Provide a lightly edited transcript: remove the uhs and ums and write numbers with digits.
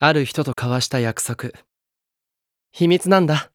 ある人と交わした約束。秘密なんだ。